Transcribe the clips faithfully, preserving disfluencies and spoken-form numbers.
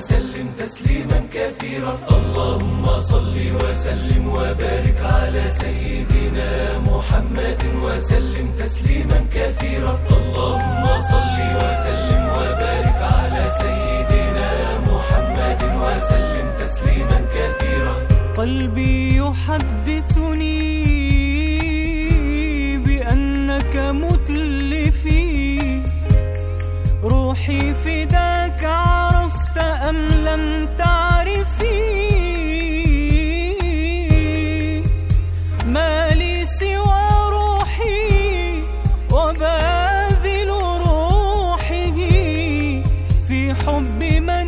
وسلم تسليما كثيرا. اللهم صل وسلم وبارك على سيدنا محمد وسلم تسليما كثيرا. اللهم صل وسلم وبارك على سيدنا محمد وسلم تسليما كثيرا. قلبي يحدثني بأنك متلفي، روحي فداك عرفت أم لم تعرفي. ما لي سوى روحي وباذل روحه في حب من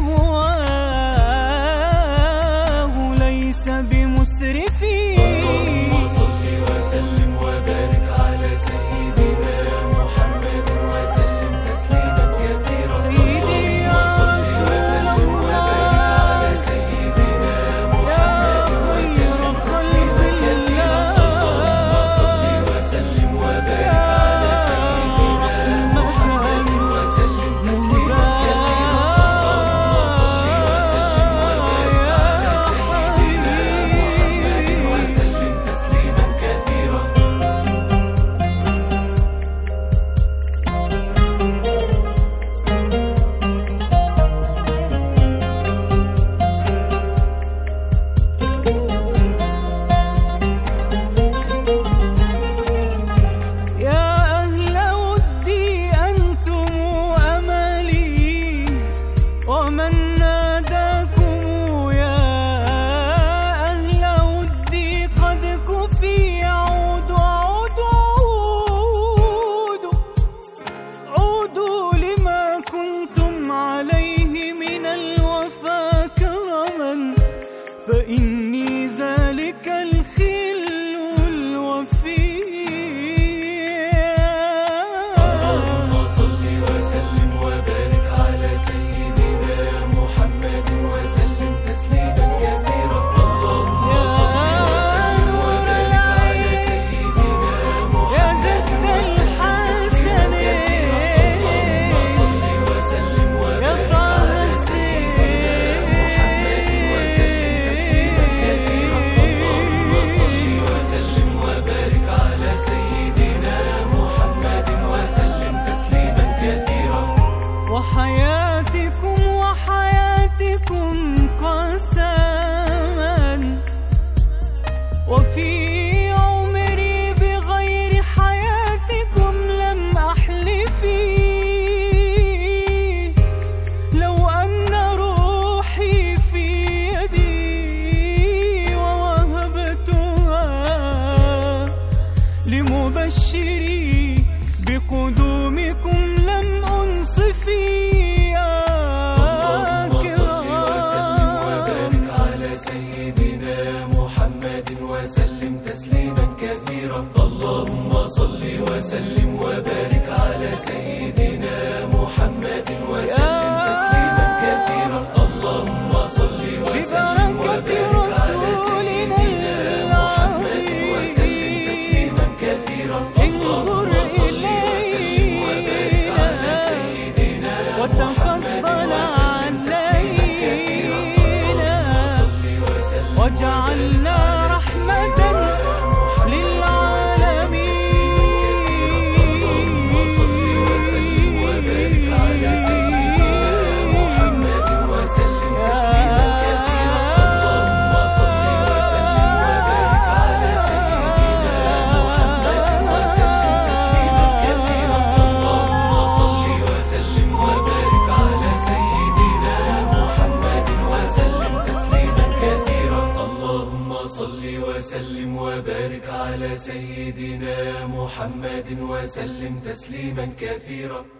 يهواه ليس بمسرفي. اللهم صل وسلم وبارك على سيدنا محمد وسلم تسليما كثيرا. اللهم صل وسلم وبارك على سيدنا محمد وسلم تسليما كثيرا. اللهم صل وسلم وبارك على سيدنا محمد وسلم تسليما كثيرا. اللهم صل وسلم وبارك على سيدنا محمد وسلم تسليما كثيرا. يا أهل ودي أنتم أملي، ومن ناداكم يا أهل ودي قد كفي. عودوا عودوا عودوا عودوا لما كنتم عليه من الوفا كرما، فإني ذلك الخل الوفي. اللهم صل وسلم وبارك على سيدنا محمد وسلم تسليما كثيرا. اللهم صل وسلم وبارك على سيدنا محمد وسلم تسليما كثيرا. اللهم صل وسلم وبارك على سيدنا محمد وسلم تسليما كثيرا. اللهم صل وسلم وبارك على سيدنا محمد وسلم تسليما كثيرا. وحياتكم وحياتكم قسما، وفي عمري بغير حياتكم لم أحلفي. لو أن روحي في يدي ووهبتها لمبشري بقدومكم لم أنصفي. اللهم صل وسلم وبارك على سيدنا محمد وسلم تسليما كثيرا. اللهم صل وسلم وبارك على سيدنا محمد وسلم تسليما كثيرا. اللهم صل وسلم وبارك على سيدنا محمد وسلم تسليما كثيرا. اللهم صل وسلم وبارك على سيدنا محمد وسلم تسليما كثيرا. اللهم صل وسلم وجعلنا رحمة للعالمين. اللهم صل وسلم وبارك على سيدنا محمد وسلم تسليما كثيرا. اللهم صل وسلم وبارك على سيدنا محمد وسلم تسليما كثيرا. اللهم صل وسلم وبارك على سيدنا محمد وسلم تسليما كثيرا. اللهم صل وسلم وبارك على سيدنا محمد وسلم تسليما كثيرا.